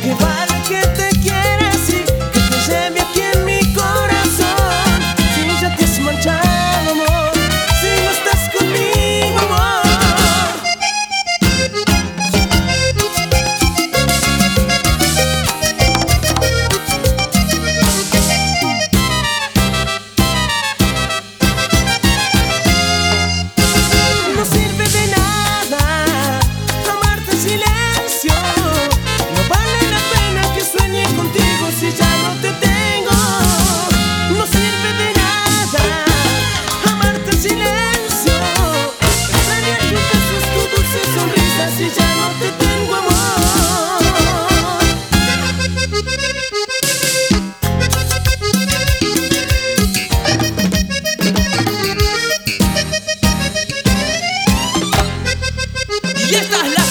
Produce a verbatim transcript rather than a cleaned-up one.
Que vale que te quiera así, que te lleve aquí en mi corazón. Si ya te has manchado, amor, si no estás conmigo, amor. No sirve de nada amarte en silencio. No vale la pena que sueñe contigo si ya no te tengo. No sirve de nada amarte en silencio. Extrañar tus besos, tu dulce sonrisa si ya no te tengo, amor. Y esta es la